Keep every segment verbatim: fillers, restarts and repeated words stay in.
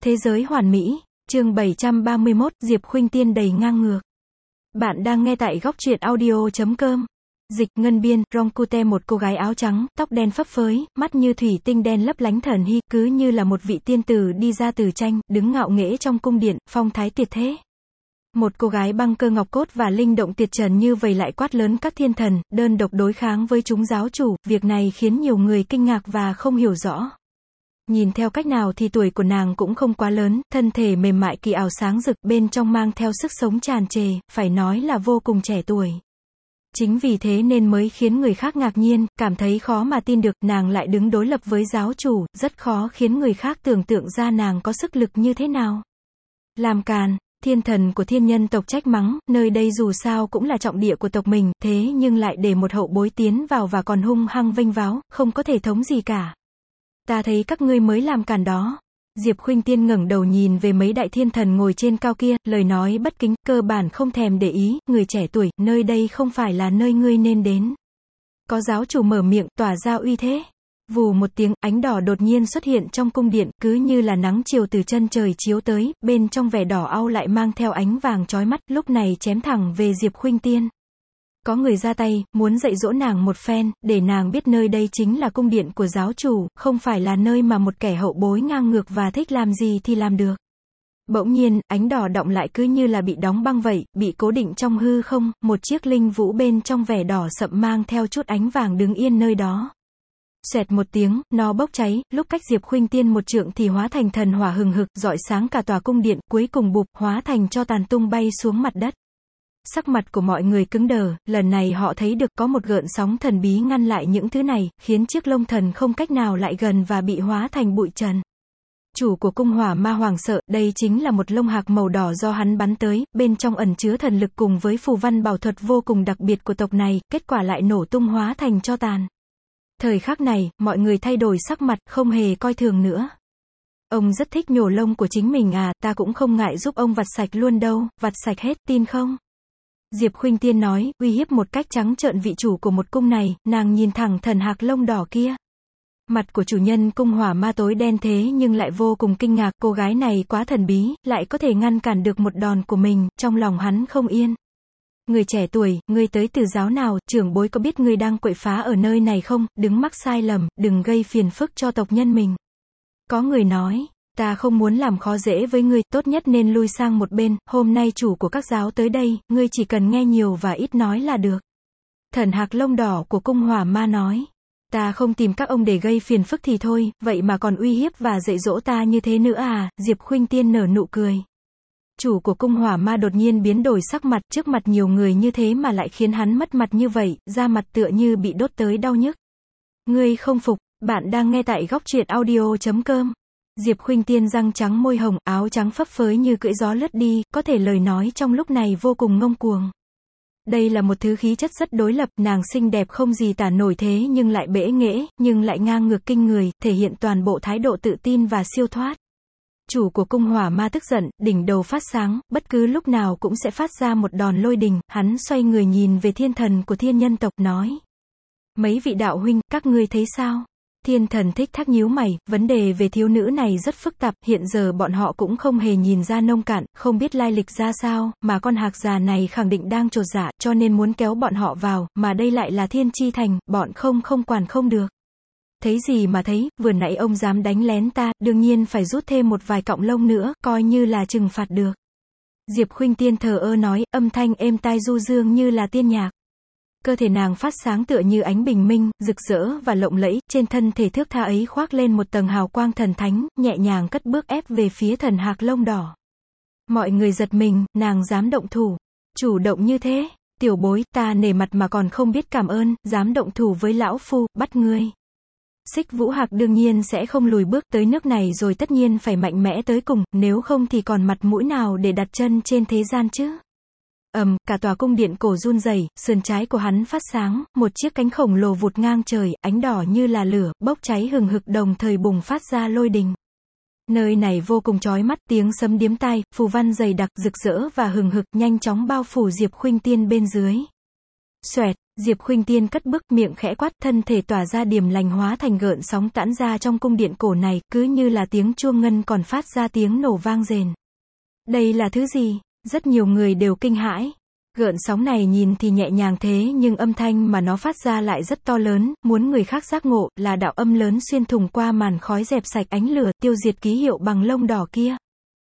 Thế giới hoàn mỹ, chương bảy trăm ba mươi mốt, Diệp Khuynh Tiên đầy ngang ngược. Bạn đang nghe tại góc truyện audio chấm com. Dịch, Ngân Biên, Roncute. Một cô gái áo trắng, tóc đen phấp phới, mắt như thủy tinh đen lấp lánh thần hy, cứ như là một vị tiên tử đi ra từ tranh, đứng ngạo nghễ trong cung điện, phong thái tuyệt thế. Một cô gái băng cơ ngọc cốt và linh động tuyệt trần như vậy lại quát lớn các thiên thần, đơn độc đối kháng với chúng giáo chủ, việc này khiến nhiều người kinh ngạc và không hiểu rõ. Nhìn theo cách nào thì tuổi của nàng cũng không quá lớn, thân thể mềm mại kỳ ảo sáng rực, bên trong mang theo sức sống tràn trề, phải nói là vô cùng trẻ tuổi. Chính vì thế nên mới khiến người khác ngạc nhiên, cảm thấy khó mà tin được, nàng lại đứng đối lập với giáo chủ, rất khó khiến người khác tưởng tượng ra nàng có sức lực như thế nào. Làm càn, thiên thần của thiên nhân tộc trách mắng, nơi đây dù sao cũng là trọng địa của tộc mình, thế nhưng lại để một hậu bối tiến vào và còn hung hăng vênh váo, không có thể thống gì cả. Ta thấy các ngươi mới làm càn đó. Diệp Khuynh Tiên ngẩng đầu nhìn về mấy đại thiên thần ngồi trên cao kia, lời nói bất kính, cơ bản không thèm để ý, người trẻ tuổi, nơi đây không phải là nơi ngươi nên đến. Có giáo chủ mở miệng, tỏa ra uy thế. Vù một tiếng, ánh đỏ đột nhiên xuất hiện trong cung điện, cứ như là nắng chiều từ chân trời chiếu tới, bên trong vẻ đỏ au lại mang theo ánh vàng chói mắt, lúc này chém thẳng về Diệp Khuynh Tiên. Có người ra tay, muốn dạy dỗ nàng một phen, để nàng biết nơi đây chính là cung điện của giáo chủ, không phải là nơi mà một kẻ hậu bối ngang ngược và thích làm gì thì làm được. Bỗng nhiên, ánh đỏ đọng lại cứ như là bị đóng băng vậy, bị cố định trong hư không, một chiếc linh vũ bên trong vẻ đỏ sậm mang theo chút ánh vàng đứng yên nơi đó. Xoẹt một tiếng, nó bốc cháy, lúc cách Diệp Khuynh Tiên một trượng thì hóa thành thần hỏa hừng hực, rọi sáng cả tòa cung điện, cuối cùng bụp, hóa thành tro tàn tung bay xuống mặt đất. Sắc mặt của mọi người cứng đờ, lần này họ thấy được có một gợn sóng thần bí ngăn lại những thứ này, khiến chiếc lông thần không cách nào lại gần và bị hóa thành bụi trần. Chủ của cung hỏa ma hoảng sợ, đây chính là một lông hạc màu đỏ do hắn bắn tới, bên trong ẩn chứa thần lực cùng với phù văn bảo thuật vô cùng đặc biệt của tộc này, kết quả lại nổ tung hóa thành tro tàn. Thời khắc này, mọi người thay đổi sắc mặt, không hề coi thường nữa. Ông rất thích nhổ lông của chính mình à, ta cũng không ngại giúp ông vặt sạch luôn đâu, vặt sạch hết, tin không? Diệp Khuynh Tiên nói, uy hiếp một cách trắng trợn vị chủ của một cung này, nàng nhìn thẳng thần hạc lông đỏ kia. Mặt của chủ nhân cung hỏa ma tối đen thế nhưng lại vô cùng kinh ngạc, cô gái này quá thần bí, lại có thể ngăn cản được một đòn của mình, trong lòng hắn không yên. Người trẻ tuổi, ngươi tới từ giáo nào, trưởng bối có biết ngươi đang quậy phá ở nơi này không, đừng mắc sai lầm, đừng gây phiền phức cho tộc nhân mình. Có người nói, ta không muốn làm khó dễ với ngươi, tốt nhất nên lui sang một bên, hôm nay chủ của các giáo tới đây, ngươi chỉ cần nghe nhiều và ít nói là được. Thần hạc lông đỏ của cung hỏa ma nói, ta không tìm các ông để gây phiền phức thì thôi, vậy mà còn uy hiếp và dạy dỗ ta như thế nữa à, Diệp Khuynh Tiên nở nụ cười. Chủ của cung hỏa ma đột nhiên biến đổi sắc mặt, trước mặt nhiều người như thế mà lại khiến hắn mất mặt như vậy, da mặt tựa như bị đốt tới đau nhức. Ngươi không phục, bạn đang nghe tại góc truyện audio chấm com. Diệp Khuynh Tiên răng trắng môi hồng, áo trắng phấp phới như cưỡi gió lướt đi, có thể lời nói trong lúc này vô cùng ngông cuồng. Đây là một thứ khí chất rất đối lập, nàng xinh đẹp không gì tả nổi thế nhưng lại bẽ nghễ, nhưng lại ngang ngược kinh người, thể hiện toàn bộ thái độ tự tin và siêu thoát. Chủ của cung hỏa ma tức giận, đỉnh đầu phát sáng, bất cứ lúc nào cũng sẽ phát ra một đòn lôi đình, hắn xoay người nhìn về thiên thần của thiên nhân tộc, nói. Mấy vị đạo huynh, các ngươi thấy sao? Thiên thần thích thắc nhíu mày, vấn đề về thiếu nữ này rất phức tạp, hiện giờ bọn họ cũng không hề nhìn ra nông cạn, không biết lai lịch ra sao, mà con hạc già này khẳng định đang chột dạ, cho nên muốn kéo bọn họ vào, mà đây lại là thiên chi thành, bọn không không quản không được. Thấy gì mà thấy, vừa nãy ông dám đánh lén ta, đương nhiên phải rút thêm một vài cọng lông nữa, coi như là trừng phạt được. Diệp Khuynh Tiên thờ ơ nói, âm thanh êm tai du dương như là tiên nhạc. Cơ thể nàng phát sáng tựa như ánh bình minh, rực rỡ và lộng lẫy, trên thân thể thước tha ấy khoác lên một tầng hào quang thần thánh, nhẹ nhàng cất bước ép về phía thần hạc lông đỏ. Mọi người giật mình, nàng dám động thủ, chủ động như thế, tiểu bối, ta nể mặt mà còn không biết cảm ơn, dám động thủ với lão phu, bắt ngươi. Xích Vũ Hạc đương nhiên sẽ không lùi bước, tới nước này rồi tất nhiên phải mạnh mẽ tới cùng, nếu không thì còn mặt mũi nào để đặt chân trên thế gian chứ. Ầm, um, cả tòa cung điện cổ run rẩy, sườn trái của hắn phát sáng, một chiếc cánh khổng lồ vụt ngang trời, ánh đỏ như là lửa, bốc cháy hừng hực đồng thời bùng phát ra lôi đình. Nơi này vô cùng chói mắt, tiếng sấm điếm tai, phù văn dày đặc, rực rỡ và hừng hực, nhanh chóng bao phủ Diệp Khuynh Tiên bên dưới. Xoẹt, Diệp Khuynh Tiên cất bước, miệng khẽ quát, thân thể tỏa ra điềm lành hóa thành gợn sóng tản ra trong cung điện cổ này, cứ như là tiếng chuông ngân còn phát ra tiếng nổ vang rền. Đây là thứ gì? Rất nhiều người đều kinh hãi. Gợn sóng này nhìn thì nhẹ nhàng thế nhưng âm thanh mà nó phát ra lại rất to lớn, muốn người khác giác ngộ, là đạo âm lớn xuyên thủng qua màn khói dẹp sạch ánh lửa, tiêu diệt ký hiệu bằng lông đỏ kia.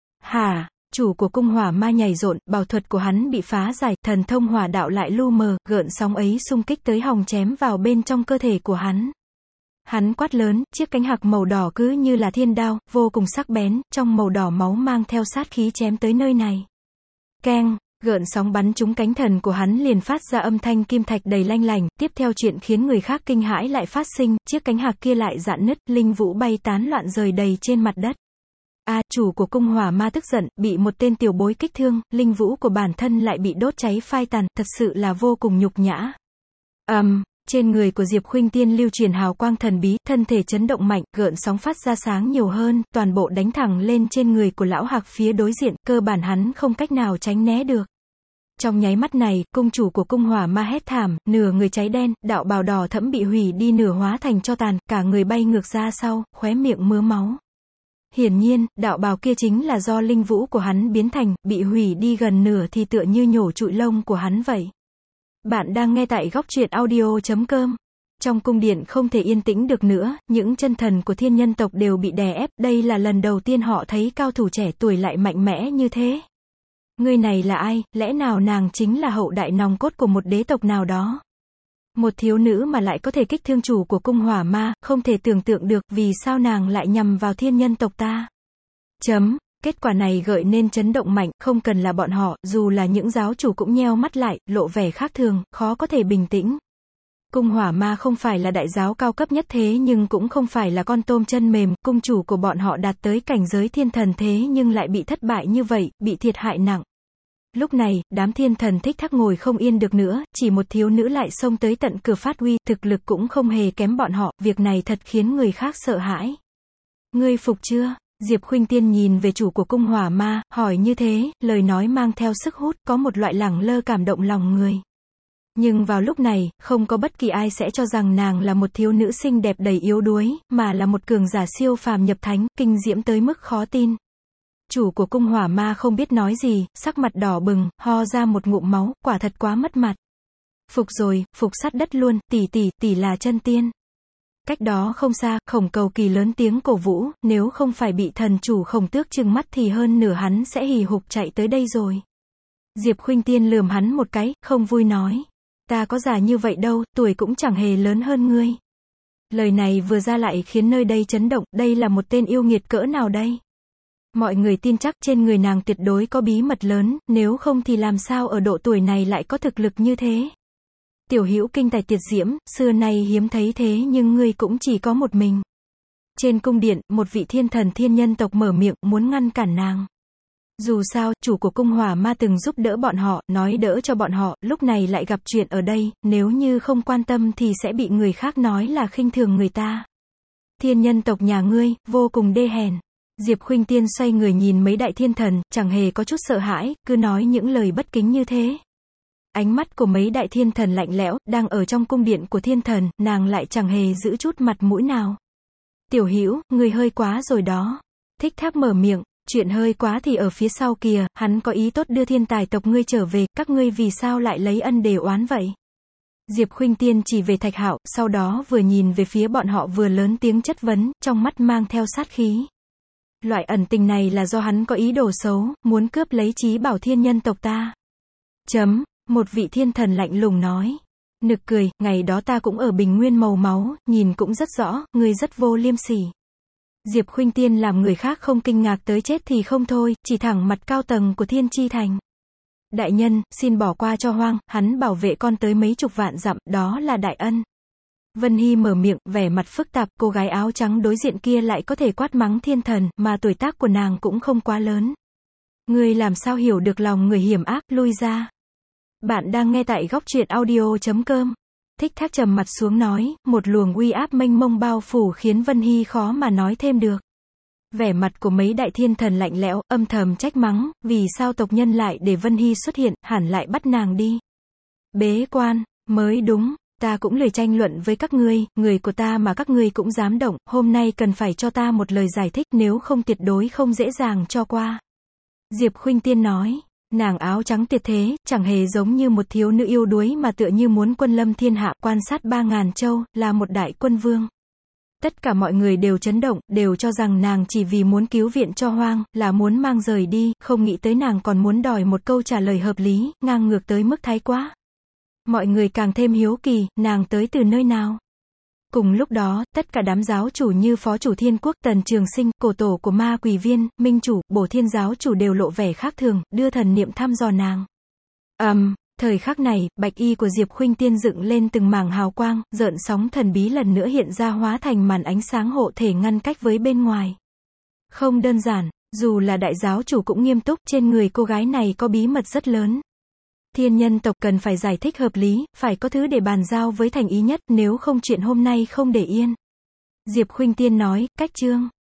Hả? Chủ của cung hỏa ma nhảy rộn, bảo thuật của hắn bị phá giải, thần thông hỏa đạo lại lu mờ, gợn sóng ấy xung kích tới hòng chém vào bên trong cơ thể của hắn. Hắn quát lớn, chiếc cánh hạc màu đỏ cứ như là thiên đao, vô cùng sắc bén, trong màu đỏ máu mang theo sát khí chém tới nơi này. Keng, gợn sóng bắn trúng cánh thần của hắn liền phát ra âm thanh kim thạch đầy lanh lảnh, tiếp theo chuyện khiến người khác kinh hãi lại phát sinh, chiếc cánh hạc kia lại rạn nứt, linh vũ bay tán loạn rời đầy trên mặt đất. A, à, chủ của cung hỏa ma tức giận, bị một tên tiểu bối kích thương, linh vũ của bản thân lại bị đốt cháy phai tàn, thật sự là vô cùng nhục nhã. Ầm, um, trên người của Diệp Khuynh Tiên lưu truyền hào quang thần bí, thân thể chấn động mạnh, gợn sóng phát ra sáng nhiều hơn, toàn bộ đánh thẳng lên trên người của lão hạc phía đối diện, cơ bản hắn không cách nào tránh né được. Trong nháy mắt này, cung chủ của cung hỏa ma hét thảm, nửa người cháy đen, đạo bào đỏ thẫm bị hủy đi nửa hóa thành tro tàn, cả người bay ngược ra sau, khóe miệng mứa máu. Hiển nhiên, đạo bào kia chính là do linh vũ của hắn biến thành, bị hủy đi gần nửa thì tựa như nhổ trụi lông của hắn vậy. Bạn đang nghe tại góc truyện audio chấm com. Trong cung điện không thể yên tĩnh được nữa, những chân thần của thiên nhân tộc đều bị đè ép, đây là lần đầu tiên họ thấy cao thủ trẻ tuổi lại mạnh mẽ như thế. Người này là ai, lẽ nào nàng chính là hậu đại nòng cốt của một đế tộc nào đó? Một thiếu nữ mà lại có thể kích thương chủ của cung hỏa ma, không thể tưởng tượng được, vì sao nàng lại nhằm vào thiên nhân tộc ta? Chấm, kết quả này gợi nên chấn động mạnh, không cần là bọn họ, dù là những giáo chủ cũng nheo mắt lại, lộ vẻ khác thường, khó có thể bình tĩnh. Cung hỏa ma không phải là đại giáo cao cấp nhất thế nhưng cũng không phải là con tôm chân mềm, cung chủ của bọn họ đạt tới cảnh giới thiên thần thế nhưng lại bị thất bại như vậy, bị thiệt hại nặng. Lúc này, đám thiên thần thích thắc ngồi không yên được nữa, chỉ một thiếu nữ lại xông tới tận cửa phát uy, thực lực cũng không hề kém bọn họ, việc này thật khiến người khác sợ hãi. Ngươi phục chưa? Diệp Khuynh Tiên nhìn về chủ của cung hỏa ma, hỏi như thế, lời nói mang theo sức hút, có một loại lẳng lơ cảm động lòng người. Nhưng vào lúc này, không có bất kỳ ai sẽ cho rằng nàng là một thiếu nữ xinh đẹp đầy yếu đuối, mà là một cường giả siêu phàm nhập thánh, kinh diễm tới mức khó tin. Chủ của cung hỏa ma không biết nói gì, sắc mặt đỏ bừng, ho ra một ngụm máu, quả thật quá mất mặt. Phục rồi, phục sát đất luôn, tỷ tỷ, tỷ là chân tiên. Cách đó không xa, Khổng Cầu Kỳ lớn tiếng cổ vũ, nếu không phải bị thần chủ Khổng Tước trừng mắt thì hơn nửa hắn sẽ hì hục chạy tới đây rồi. Diệp Khuynh Tiên lườm hắn một cái, không vui nói. Ta có già như vậy đâu, tuổi cũng chẳng hề lớn hơn ngươi. Lời này vừa ra lại khiến nơi đây chấn động, đây là một tên yêu nghiệt cỡ nào đây? Mọi người tin chắc trên người nàng tuyệt đối có bí mật lớn, nếu không thì làm sao ở độ tuổi này lại có thực lực như thế? Tiểu hữu kinh tài tuyệt diễm, xưa nay hiếm thấy thế nhưng ngươi cũng chỉ có một mình. Trên cung điện, một vị thiên thần thiên nhân tộc mở miệng, muốn ngăn cản nàng. Dù sao, chủ của cung hỏa ma từng giúp đỡ bọn họ, nói đỡ cho bọn họ, lúc này lại gặp chuyện ở đây, nếu như không quan tâm thì sẽ bị người khác nói là khinh thường người ta. Thiên nhân tộc nhà ngươi, vô cùng đê hèn. Diệp Khuynh Tiên xoay người nhìn mấy đại thiên thần, chẳng hề có chút sợ hãi, cứ nói những lời bất kính như thế. Ánh mắt của mấy đại thiên thần lạnh lẽo, đang ở trong cung điện của thiên thần, nàng lại chẳng hề giữ chút mặt mũi nào. Tiểu hữu, người hơi quá rồi đó. Thích Thác mở miệng, chuyện hơi quá thì ở phía sau kìa, hắn có ý tốt đưa thiên tài tộc ngươi trở về, các ngươi vì sao lại lấy ân để oán vậy? Diệp Khuynh Tiên chỉ về Thạch Hạo, sau đó vừa nhìn về phía bọn họ vừa lớn tiếng chất vấn, trong mắt mang theo sát khí. Loại ẩn tình này là do hắn có ý đồ xấu, muốn cướp lấy trí bảo thiên nhân tộc ta. Chấm, một vị thiên thần lạnh lùng nói. Nực cười, ngày đó ta cũng ở bình nguyên màu máu, nhìn cũng rất rõ, ngươi rất vô liêm sỉ. Diệp Khuynh Tiên làm người khác không kinh ngạc tới chết thì không thôi, chỉ thẳng mặt cao tầng của Thiên Chi Thành. Đại nhân, xin bỏ qua cho Hoang, hắn bảo vệ con tới mấy chục vạn dặm, đó là đại ân. Vân Hy mở miệng, vẻ mặt phức tạp, cô gái áo trắng đối diện kia lại có thể quát mắng thiên thần, mà tuổi tác của nàng cũng không quá lớn. Ngươi làm sao hiểu được lòng người hiểm ác, lui ra. Bạn đang nghe tại góc truyện audio chấm com. Thích Thác trầm mặt xuống nói, một luồng uy áp mênh mông bao phủ khiến Vân Hy khó mà nói thêm được. Vẻ mặt của mấy đại thiên thần lạnh lẽo, âm thầm trách mắng, vì sao tộc nhân lại để Vân Hy xuất hiện, hẳn lại bắt nàng đi. Bế quan, Mới đúng, ta cũng lười tranh luận với các ngươi, người của ta mà các ngươi cũng dám động, hôm nay cần phải cho ta một lời giải thích, nếu không tuyệt đối không dễ dàng cho qua. Diệp Khuynh Tiên nói, nàng áo trắng tuyệt thế, chẳng hề giống như một thiếu nữ yêu đuối mà tựa như muốn quân lâm thiên hạ, quan sát ba ngàn châu, là một đại quân vương. Tất cả mọi người đều chấn động, đều cho rằng nàng chỉ vì muốn cứu viện cho Hoang, là muốn mang rời đi, không nghĩ tới nàng còn muốn đòi một câu trả lời hợp lý, ngang ngược tới mức thái quá. Mọi người càng thêm hiếu kỳ, nàng tới từ nơi nào. Cùng lúc đó, tất cả đám giáo chủ như Phó chủ Thiên Quốc, Tần Trường Sinh, cổ tổ của Ma Quỷ Viên, Minh chủ, Bổ Thiên giáo chủ đều lộ vẻ khác thường, đưa thần niệm thăm dò nàng. ầm, um, thời khắc này, bạch y của Diệp Khuynh Tiên dựng lên từng mảng hào quang, rợn sóng thần bí lần nữa hiện ra hóa thành màn ánh sáng hộ thể ngăn cách với bên ngoài. Không đơn giản, dù là đại giáo chủ cũng nghiêm túc, trên người cô gái này có bí mật rất lớn. Thiên nhân tộc cần phải giải thích hợp lý, phải có thứ để bàn giao với thành ý nhất, nếu không chuyện hôm nay không để yên. Diệp Khuynh Tiên nói, cách chương.